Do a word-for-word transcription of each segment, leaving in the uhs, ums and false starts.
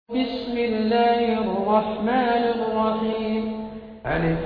بسم الله الرحمن الرحيم. ألف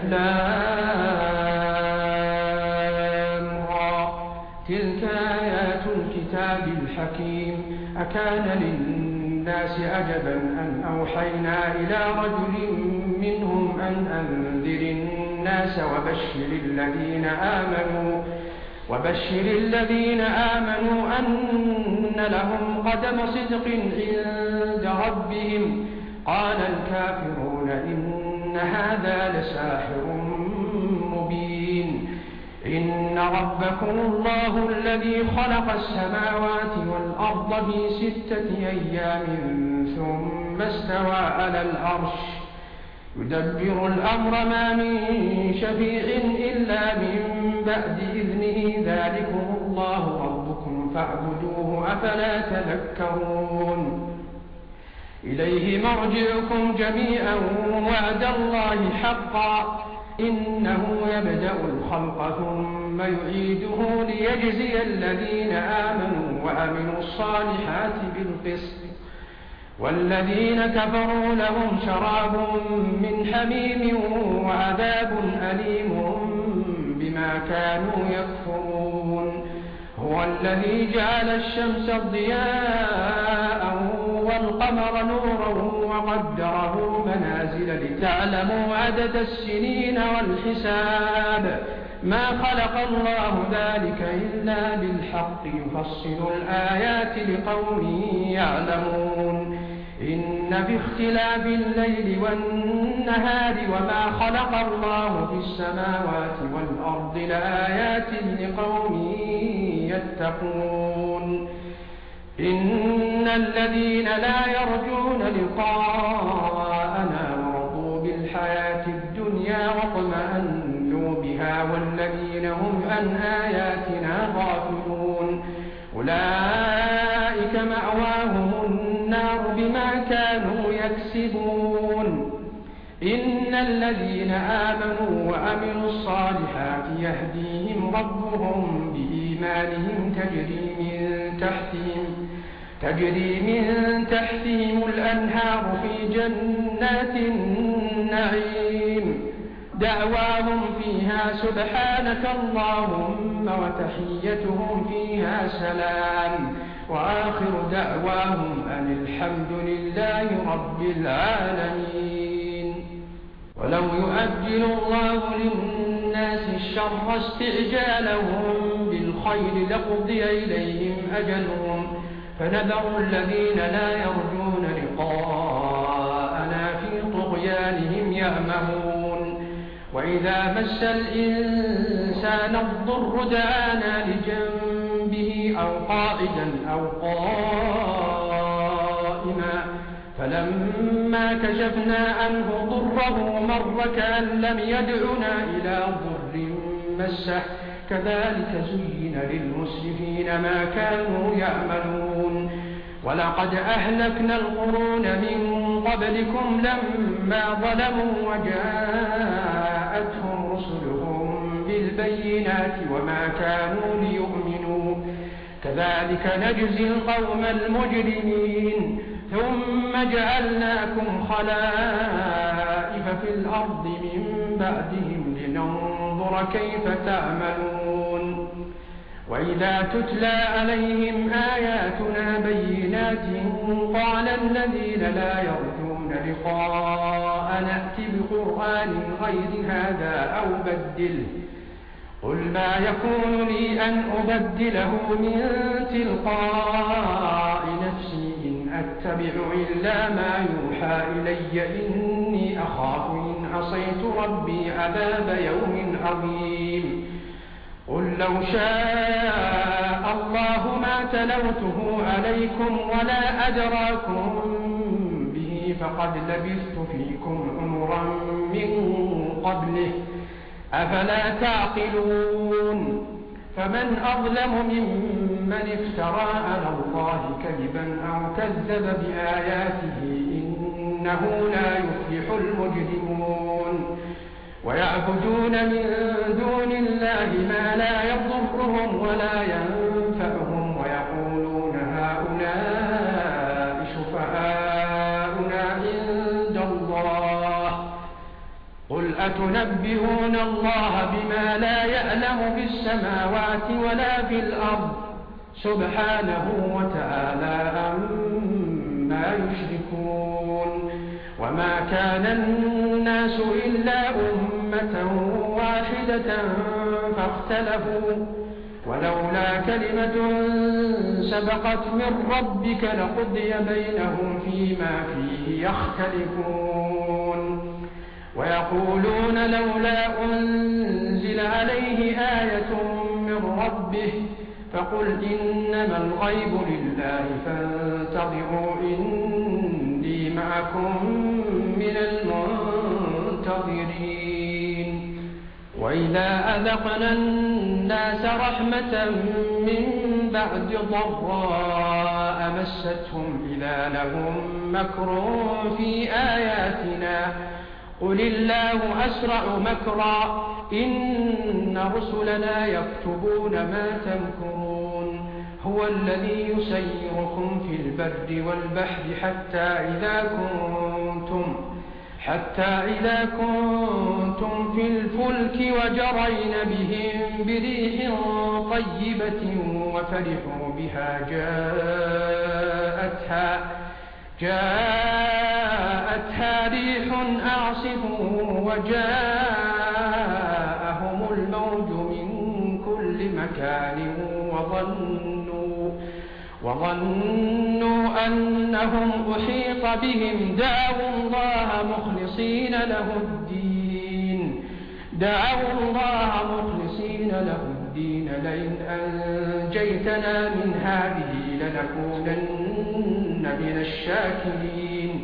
لام را. تلك آيات الكتاب الحكيم. أكان للناس عجبا أن أوحينا إلى رجل منهم أن أنذر الناس وبشر الذين آمنوا وبشر الذين آمنوا أن لهم قدم صدق عند ربهم. قال الكافرون إن هذا لساحر مبين. إن ربكم الله الذي خلق السماوات والأرض في ستة أيام ثم استوى على العرش يدبر الأمر ما من شفيع إلا من بعد إذنه ذلكم الله ربكم فاعبدوه أفلا تذكرون. إليه مرجعكم جميعا وعد الله حقا إنه يبدأ الخلق ثم يعيده ليجزي الذين آمنوا وعملوا الصالحات بالقسط والذين كفروا لهم شراب من حميم وعذاب أليم بما كانوا يكفرون. هو الذي جعل الشمس ضياء والقمر نورا وقدره منازل لتعلموا عدد السنين والحساب ما خلق الله ذلك إلا بالحق يفصل الآيات لقوم يعلمون. إن باختلاف الليل والنهار وما خلق الله في السماوات والأرض لآيات لقوم يتقون. إن الذين لا يرجون لقاءنا ورضوا بالحياة الدنيا واطمأنوا بها والذين هم عن آياتنا غافلون أولئك مأواهم النار بما كانوا يكسبون. إن الذين آمنوا وعملوا الصالحات يهديهم ربهم بإيمانهم تجري من تحتهم تجري من تحتهم الأنهار في جنات النعيم دعواهم فيها سبحانك اللهم وتحيتهم فيها سلام وآخر دعواهم أن الحمد لله رب العالمين. ولو يؤجل الله للناس الشر استعجالهم بالخير لقضي إليهم أجلهم فنذر الذين لا يرجون لقاءنا في طغيانهم يعمهون. وإذا مس الإنسان الضر دعانا لجنبه أو قاعدا أو قائما فلما كشفنا عنه ضره مر كأن لم يدعنا إلى ضر مسه كذلك زين للمسرفين ما كانوا يعملون. ولقد أهلكنا القرون من قبلكم لما ظلموا وجاءتهم رسلهم بالبينات وما كانوا ليؤمنوا كذلك نجزي القوم المجرمين. ثم جعلناكم خلائف في الأرض من بعدهم لننظر كيف تعملون. وإذا تتلى عليهم آياتنا بينات قال الذين لا يرجون لقاء نأتي بقرآن غير هذا أو بدله قل ما يكون لي أن أبدله من تلقاء نفسي إن أتبع إلا ما يوحى إلي إني أخاف إن عصيت ربي عذاب يوم عظيم. قل لو شاء الله ما تلوته عليكم ولا أدراكم به فقد لبثت فيكم عمرا من قبله أفلا تعقلون. فمن أظلم ممن افترى على الله كذبا أو كذب بآياته إنه لا يفلح المجرمون. ويعبدون من دون الله ما لا يضرهم ولا ينفعهم ويقولون هؤلاء شفعاؤنا قل أتنبئون الله بما لا يعلم في السماوات ولا في الأرض سبحانه وتعالى عما يشركون وما كان الناس إلا أمة واحدة فاختلفوا ولولا كلمة سبقت من ربك لقضي بينهم فيما فيه يختلفون ويقولون لولا أنزل عليه آية من ربه فقل إنما الغيب لله فانتظروا إني معكم من المنتظرين وإذا أذقنا الناس رحمة من بعد ضراء مستهم إذا لهم مكر في آياتنا قل الله أسرع مكرا إن رسلنا يكتبون ما تمكرون هو الذي يسيركم في البر والبحر حتى إذا كنتم حتى إذا كنتم في الفلك وجرين بهم بريح طيبة وفرحوا بها جاءتها جاءتها ريح أعصف وجاءهم الموج من كل مكان وظنوا وظنوا أنهم أحيط بهم دعوا الله مخلصين له الدين دعوا الله مخلصين له الدين لئن أنجيتنا من هذه لنكونن من الشاكرين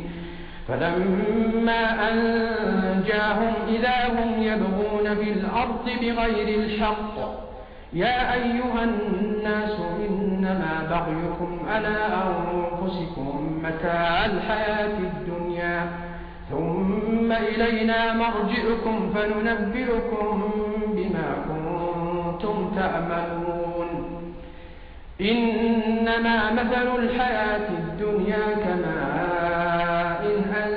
فلما أنجاهم إذا هم يبغون في الأرض بغير الحق يا أيها الناس إنما بغيكم على أنفسكم متاع الحياة الدنيا ثم إلينا مرجعكم فننبئكم بما كنتم تعملون إنما مثل الحياة الدنيا كماء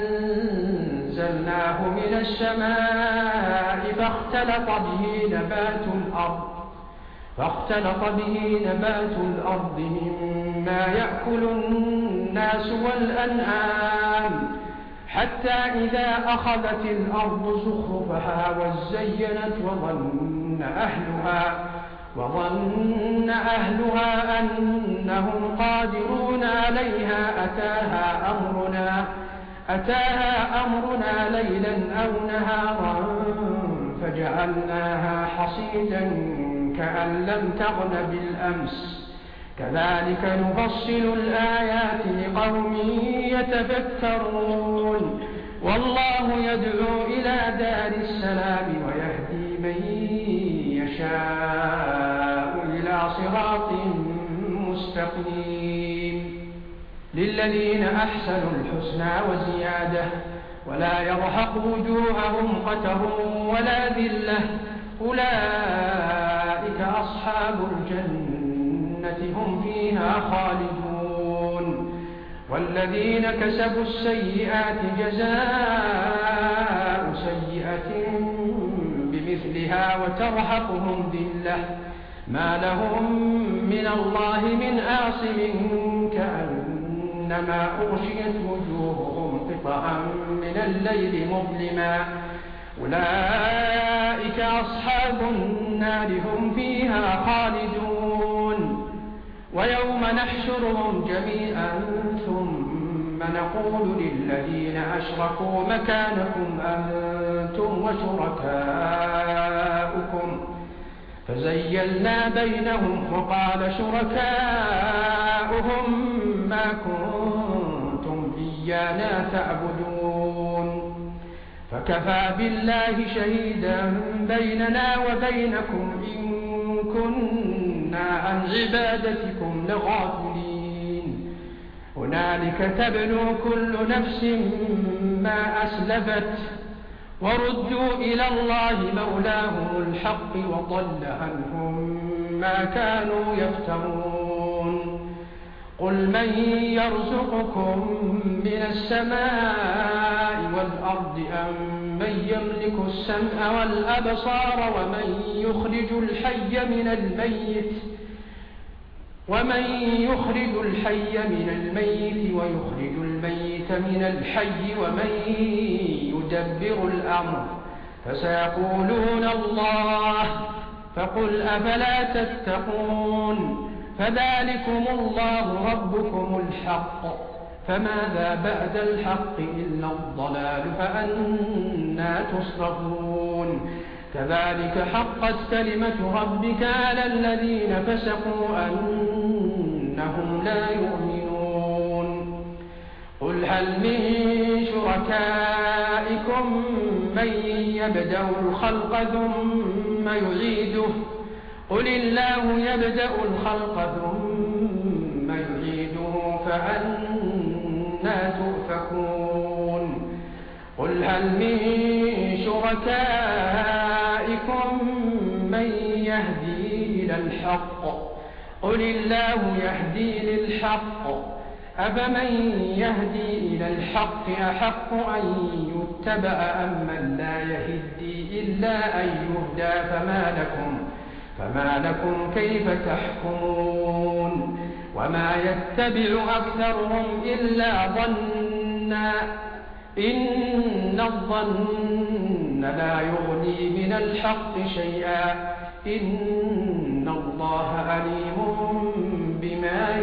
أنزلناه من السماء فاختلط به نبات الأرض فاختلط به نبات الأرض مما يأكل الناس والأنعام حتى إذا أخذت الأرض زخرفها وزينت وظن أهلها وظن أهلها أنهم قادرون عليها أتاها أمرنا أتاها أمرنا ليلا أو نهارا فجعلناها حصيدا كأن لم تغن بالأمس كذلك نفصل الآيات لقوم يتفكرون والله يدعو إلى دار السلام ويهدي من يشاء إلى صراط مستقيم للذين أحسنوا الحسنى وزيادة ولا يرهق وجوههم قتر ولا ذلة أولئك أصحاب الجنة هم فيها خالدون والذين كسبوا السيئات جزاء سيئة بمثلها وترهقهم ذلة ما لهم من الله من عاصم كأنما أغشيت وجوههم قطعا من الليل مظلما أولئك أصحاب النار هم فيها خالدون ويوم نحشرهم جميعا ثم نقول للذين أشركوا مكانكم أنتم وشركاؤكم فزيلنا بينهم وقال شركاؤهم ما كنتم إيانا تعبدون فكفى بالله شهيدا بيننا وبينكم إن كنا عن عبادتكم لغافلين هنالك تبلو كل نفس ما أسلفت وردوا إلى الله مولاهم الحق وضل عنهم ما كانوا يفترون قل من يرزقكم من السماء والأرض أمن يملك السمع والأبصار ومن يخرج الحي من الميت ومن يخرج الحي من الميت ويخرج الميت من الحي ومن يدبر الأمر فسيقولون الله فقل أفلا تتقون فذلكم الله ربكم الحق فماذا بعد الحق إلا الضلال فأنى تصرفون كذلك حقت كلمة ربك على الذين فسقوا أنهم لا يؤمنون قل هل من شركائكم من يبدأ الخلق ثم يعيده قل الله يبدأ الخلق ثم يعيده فأنى تؤفكون قل هل من شركائكم من يهدي إلى الحق قل الله يهدي للحق أفمن يهدي إلى الحق أحق أن يتبع أم من لا يهدي إلا أن يهدى فما لكم فما لكم كيف تحكمون وما يتبع أكثرهم إلا ظنا إن الظن لا يغني من الحق شيئا إن الله عليم بما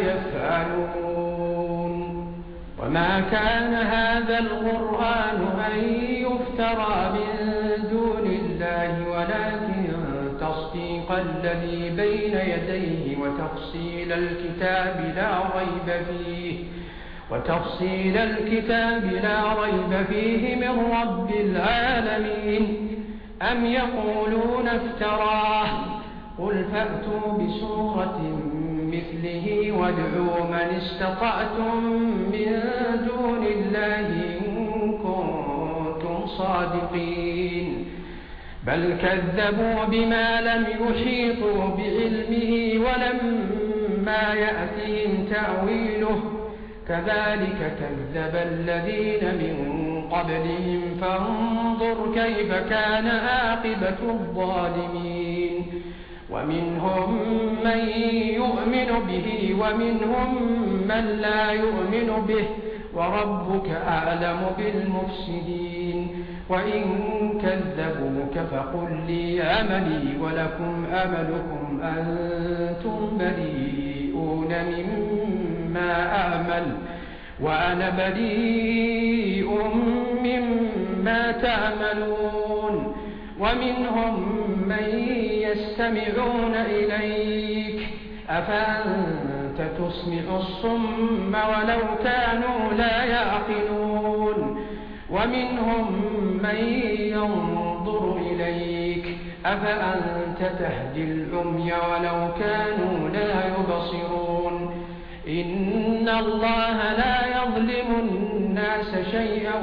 يفعلون وما كان هذا القرآن أن يفترى من دون الله ولكن تصديق الذي بين يديه وتفصيل الكتاب لا ريب فيه وتفصيل الكتاب لا ريب فيه من رب العالمين أم يقولون افتراه قل فأتوا بسورة مثله وادعوا من استطعتم من دون الله إن كنتم صادقين بل كذبوا بما لم يحيطوا بعلمه ولما يأتهم تأويله كذلك كذب الذين من قبلهم فانظر كيف كان عاقبة الظالمين ومنهم من يؤمن به ومنهم من لا يؤمن به وربك أعلم بالمفسدين وإن كذبوك فقل لي عملي ولكم أملكم أنتم بريئون مما أعمل وأنا بريء مما تعملون ومنهم من يستمعون إليك أفأنت تسمع الصم ولو كانوا لا يعقلون ومنهم من ينظر إليك أفأنت تهدي العمي ولو كانوا لا يبصرون إن الله لا يظلم الناس شيئا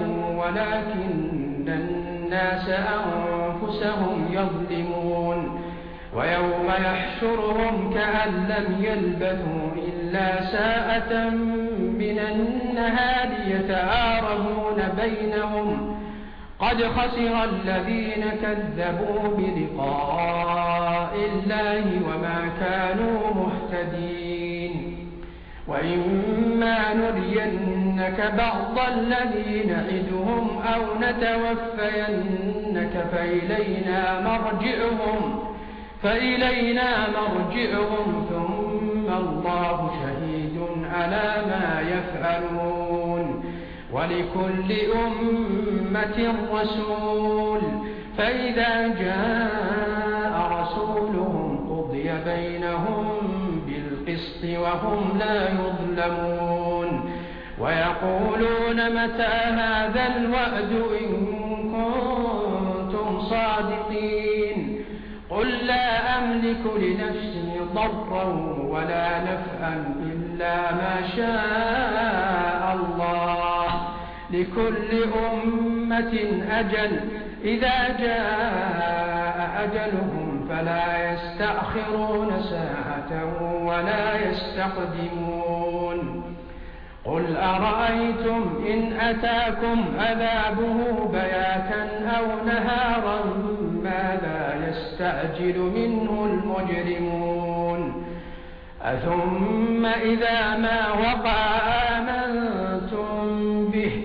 ولكن الناس أنفسهم يظلمون ويوم يحشرهم كأن لم يلبثوا إلا ساعة من النهار يتعارفون بينهم قد خسر الذين كذبوا بلقاء الله وما كانوا مهتدين وإما نرينك بعض الذي نعدهم أو نتوفينك فإلينا مرجعهم فإلينا مرجعهم ثم الله شهيد على ما يفعلون ولكل أمة رسول فإذا جاء رسولهم قضي بينهم بالقسط وهم لا يظلمون ويقولون متى هذا الوعد إن كنتم صادقين قل لا أملك لنفسي ضرا ولا نفعا إلا ما شاء الله لكل أمة أجل إذا جاء أجلهم فلا يستأخرون ساعة ولا يستقدمون قل أرأيتم إن أتاكم عذابه بياتا أو نهارا ماذا يستعجل منه المجرمون أثم إذا ما وقع آمنتم به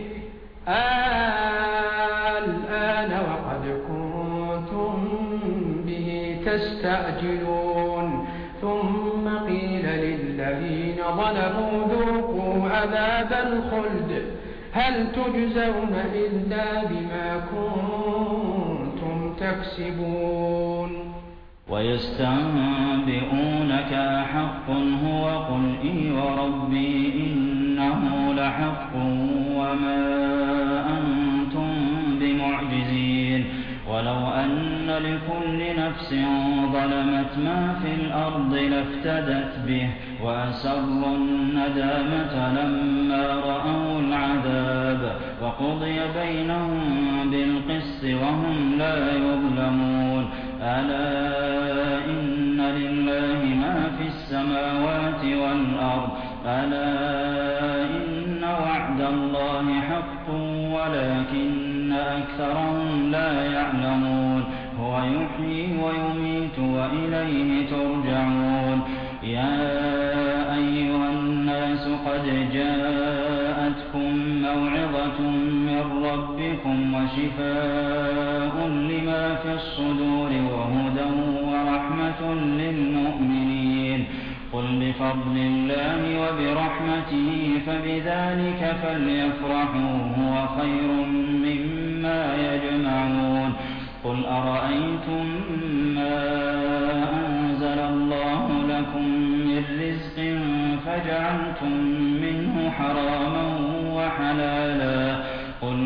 الآن وقد كنتم به تستعجلون ثم قيل للذين ظلموا ذوقوا عذاب الخلد هل تجزون إلا بما كنتم تكسبون ويستنبئونك أحق هو قل إي وربي إنه لحق وما أنتم بمعجزين ولو أن لكل نفس ظلمت ما في الأرض لافتدت به وأسروا الندامة لما رأوا العذاب وقضي بينهم بالقسط وهم لا يظلمون ألا إن لله ما في السماوات والأرض ألا إن وعد الله حق ولكن أكثرهم لا يعلمون هو يحيي ويميت وإليه ترجعون يا أيها الناس قد جاءتكم موعظة من ربكم وشفاء لما في الصدور وهدى ورحمة للمؤمنين قل بفضل الله وبرحمته فبذلك فليفرحوا هو خير مما يجمعون قل أرأيتم ما أنزل الله لكم من رزق فجعلتم منه حراما وحلالا قل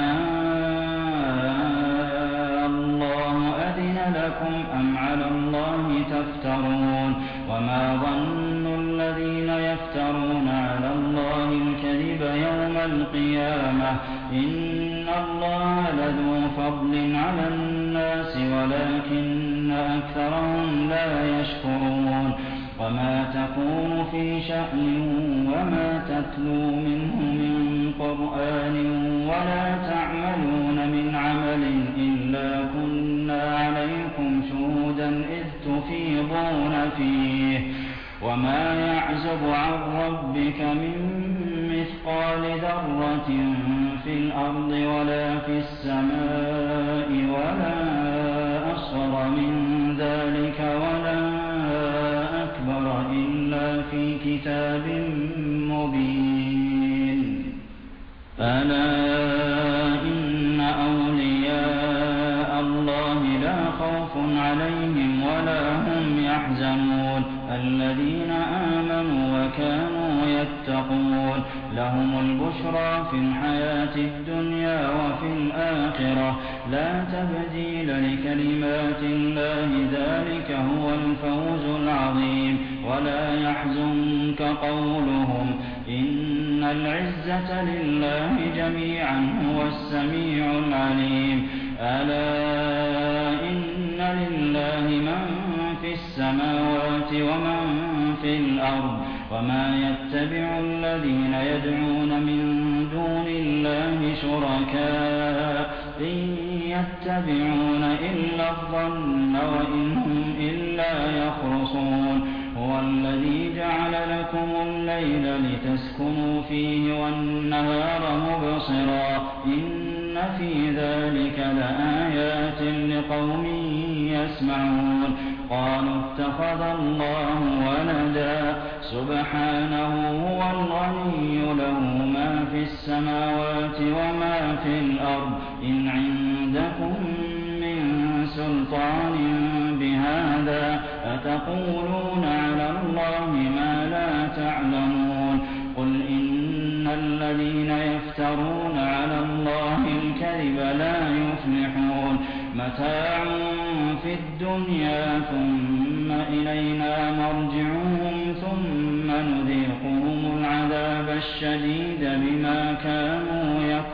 آه الله أذن لكم أم على الله تفترون وما ظن الذين يفترون على الله الكذب يوم القيامة إن الله لذو فضل على الناس ولكن أكثرهم لا يشكرون وما تكون في شأن وما تتلو منه من قرآن ولا تعملون من عمل إلا كنا عليكم شهودا إذ تفيضون فيه وما يعزب عن ربك من مثقال ذرة في الأرض ولا في السماء ولا أصغر من ذلك ولا أكبر إلا في كتاب مبين ألا إن أولياء الله لا خوف عليهم ولا هم يحزنون الذين آمنوا وكانوا يتقون لهم البشرى في الحياة الدنيا وفي الآخرة لا تبديل لكلمات الله ذلك هو الفوز العظيم ولا يحزنك قولهم إن العزة لله جميعا هو السميع العليم ألا إن لله من في السماوات ومن في الأرض وما يتبع الذين يدعون من دون الله شركاء إن يتبعون إلا الظن وإن هم إلا يخرصون هو الذي جعل لكم الليل لتسكنوا فيه والنهار مبصرا إن في ذلك لآيات لقوم يسمعون قالوا اتخذ الله ولدا سبحانه هو الغني له ما في السماوات وما في الأرض إن عندكم من سلطان بهذا أتقولون على الله ما لا تعلمون قل إن الذين يفترون على الله الكذب لا يفلحون متاع في الدنيا ثم إلينا مرجعهم ثم نذيقهم العذاب الشديد بما كانوا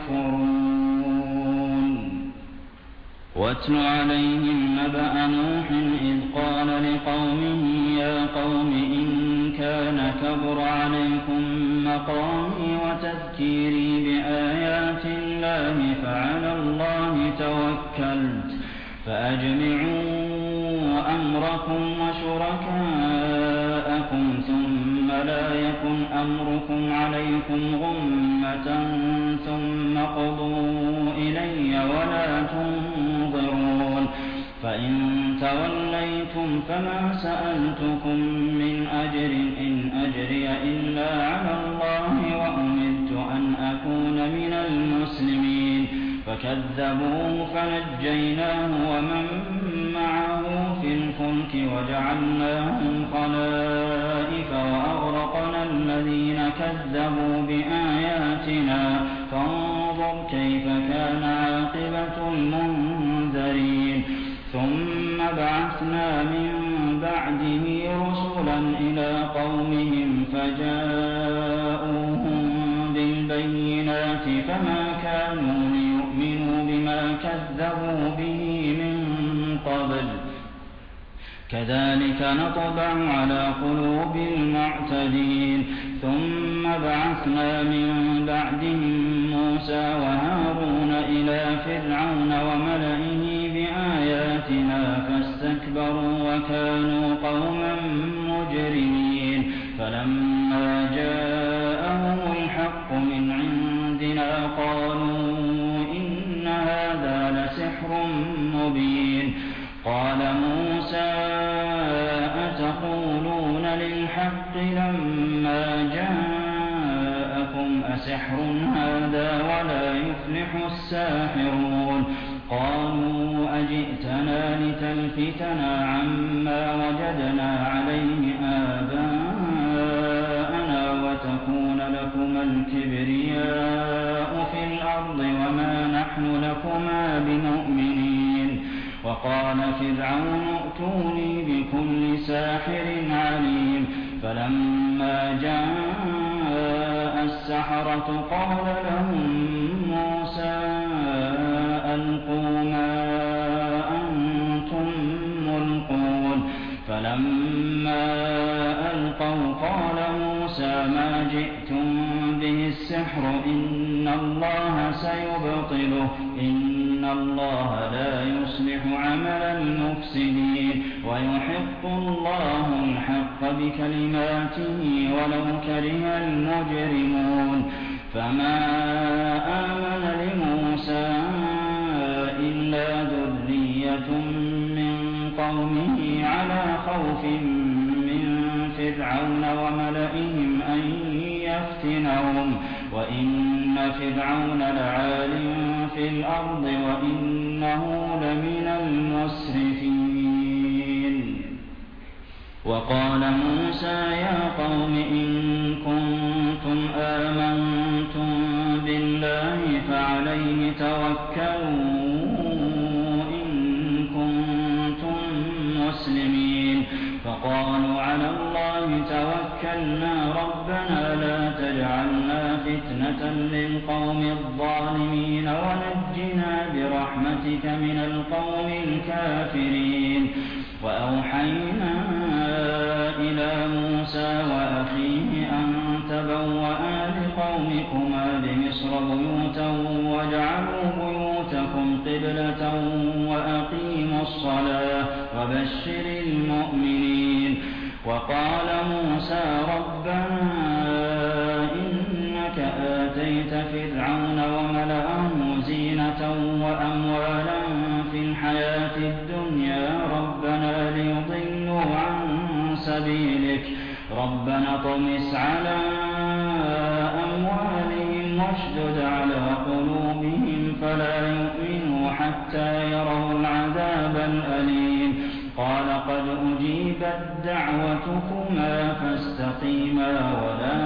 يكفرون واتل عليهم نبأ نوح إذ قال لقومه يا قوم إن كان كبر عليكم مقامي بالله فعلى الله توكلت فأجمعوا أمركم وشركاءكم ثم لا يكن أمركم عليكم غمة ثم قضوا إلي ولا تنظرون فإن توليتم فما سألتكم من أجر إن أجري إلا على الله وأمرت أن أكون من المسلمين فكذبوه فنجيناه ومن معه في الفلك وجعلناهم خلائف وأغرقنا الذين كذبوا بآياتنا فانظر كيف كان عاقبة المنذرين ثم بعثنا من بعده رسلا إلى قومهم فجاءوهم بالبينات فما كانوا ليؤمنوا بما كذبوا به من قبل كذلك نطبع على قلوب المعتدين ثم بعثنا من بعدهم موسى وهارون إلى فرعون وملئه بآياتنا فاستكبروا وكانوا قوما مجرمين فلما جاءهم الحق من عندنا قالوا إن هذا لسحر مبين قال موسى أتقولون للحق لما جاءكم أسحر هذا ولا يفلح الساحرون قالوا أجئتنا لتلفتنا عما وجدنا عليه آباءنا وتكون لكما الكبرياء في الأرض وما نحن لكما بمؤمنين وقال فرعون ائتوني بكل ساحر عليم فلما جاء السحرة قال لهم موسى ألقوا ما أنتم ملقون فلما ألقوا قال موسى ما جئتم به السحر إن الله سيبطله إن الله لا يصلح عمل المفسدين ويحق الله الحق بكلماته ولو كره المجرمون فما آمن لموسى إلا ذرية من قومه على خوف من فرعون وملئهم أن يفتنهم وإن فرعون لعال في الأرض وإنه لمن المسرفين وقال موسى يا قوم إن كنتم آمنتم بالله فعليه توكلوا إن كنتم مسلمين فقالوا على الله توكلنا ربنا لا تجعلنا فتنة للقوم الظالمين ونجنا برحمتك من القوم الكافرين وأوحينا إلى موسى وأخيه أن تبوأا لقومكما بمصر بيوتا واجعلوا بيوتكم قبلة وأقيموا الصلاة وبشر المؤمنين وقال موسى ربنا إنك آتيت فرعون وملأه زينة وأموالا في الحياة الدنيا ربنا ليضلوا عن سبيلك ربنا طمس على أموالهم واشدد على قلوبهم فلا يؤمنوا حتى يروا العذاب الأليم قال قد أجيبت دعوتكما فاستقيما ولا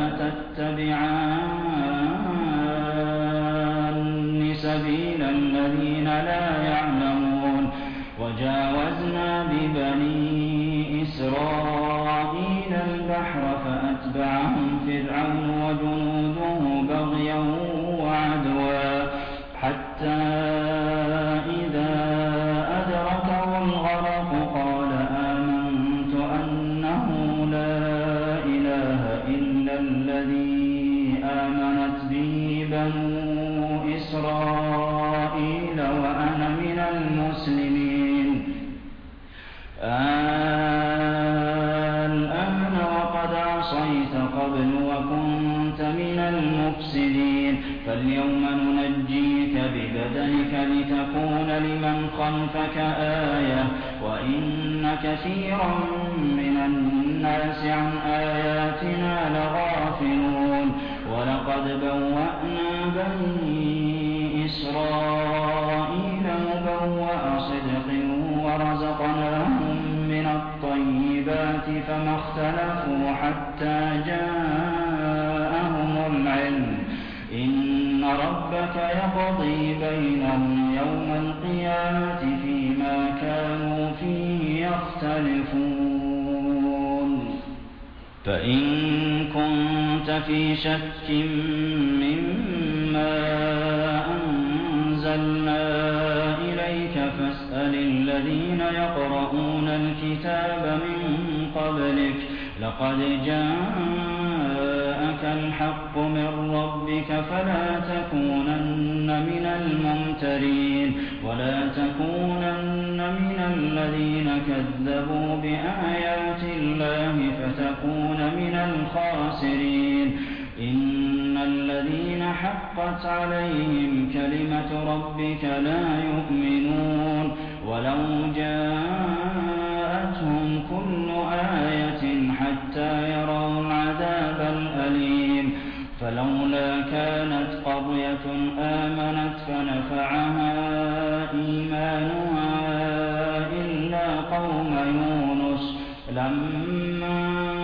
تتبعان سبيل الذين لا يعلمون وجاوزنا ببني إسرائيل البحر فأتبعهم فرعون وجنوده بغيا وعدوا حتى إذا أدركه الغرق قال آمنت أنه لا إله إلا الذي آمنت به بنو إسرائيل إسرائيل وأنا من المسلمين الآن وقد عصيت قبل وكنت من المفسدين فاليوم ننجيك ببدنك لتكون لمن خلفك آية وإن كثيرا من الناس عن آياتنا لغافلون ولقد بوأنا بني إسرائيل مبوأ صدق ورزقناهم من الطيبات فما اختلفوا حتى جاءهم العلم إن ربك يقضي بينهم يوم القيامة فيما كانوا فيه يختلفون فإن كنت في شك مما أنزلنا إليك فاسأل الذين يقرؤون الكتاب من قبلك لقد جاءك الحق من ربك فلا تكونن من الممترين ولا تكونن من الذين كذبوا بآيات الله فتكون من الخاسرين إن الذين حقت عليهم كلمة ربك لا يؤمنون ولو جاءتهم كل آية حتى يروا العذاب الأليم فلولا كانت قرية آمنت فنفعها إيمانها إلا قوم يونس لما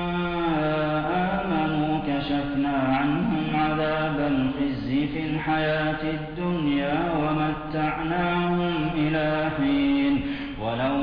آمنوا كشفنا عنهم عذاب الخزي في الحياة الدنيا ومتعناهم إلى حين ولو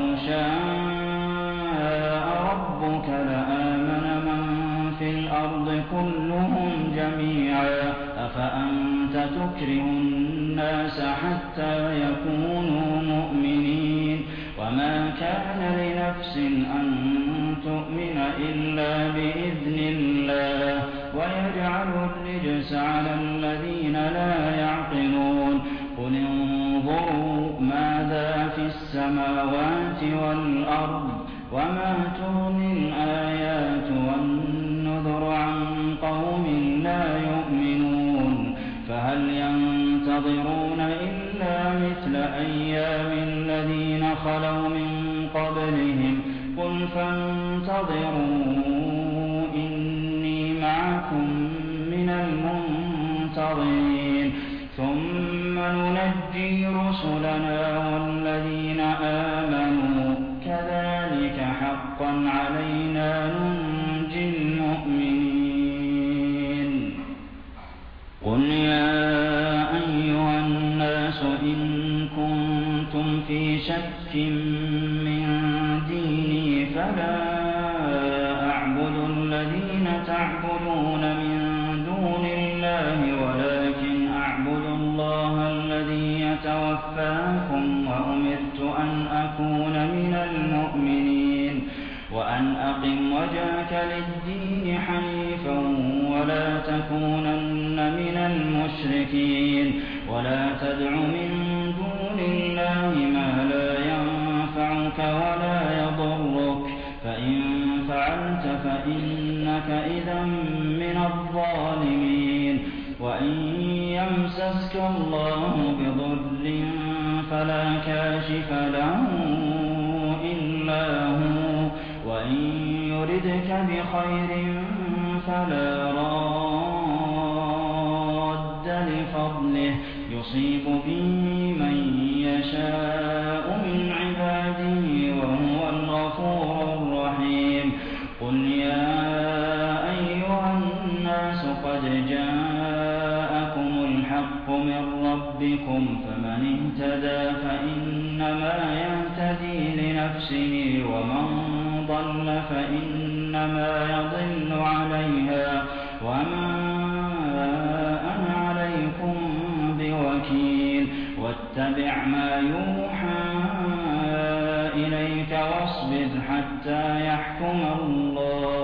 شاء ربك لآمن من في الأرض كلهم جميعا أفأنت تكره الناس حتى يكونوا مؤمنين وما كان لنفس أن تؤمن إلا بإذن الله ويجعل الرجس على الذين لا يعقلون قل انظروا ماذا في السماوات والأرض وما تغني الآيات والنذر عن قوم لا يؤمنون فهل ينتظرون إلا مثل أيام الذين خلوا من قبلهم قل فانتظروا إني معكم من المنتظرين ثم ننجي رسلنا والذين آمنوا كذلك حقا علينا ننجي المؤمنين قل يا أيها الناس إن كنتم في شك من ديني فلا أعبد الذين تعبدون من دون الله ولكن أعبد الله الذي يتوفاكم وأمرت أن أكون من المؤمنين وأن أقم وجهك للدين حنيفا ولا تكونن من المشركين ولا تدع من دون الله ما لا ينفعك ولا يضرك فإن فعلت فإنك إذا من الظالمين وإن يمسسك الله بضر فلا كاشف له إلا هو وإن يردك بخير فلا راد لفضله يصيب به من يشاء من عباده وهو الغفور الرحيم قل يا أيها الناس قد جاءكم الحق من ربكم فمن اهتدى فإنما يهتدي لنفسه ومن ضل فإنما يضل عليها وما أنا عليكم بوكيل واتبع ما يوحى إليك واصبر حتى يحكم الله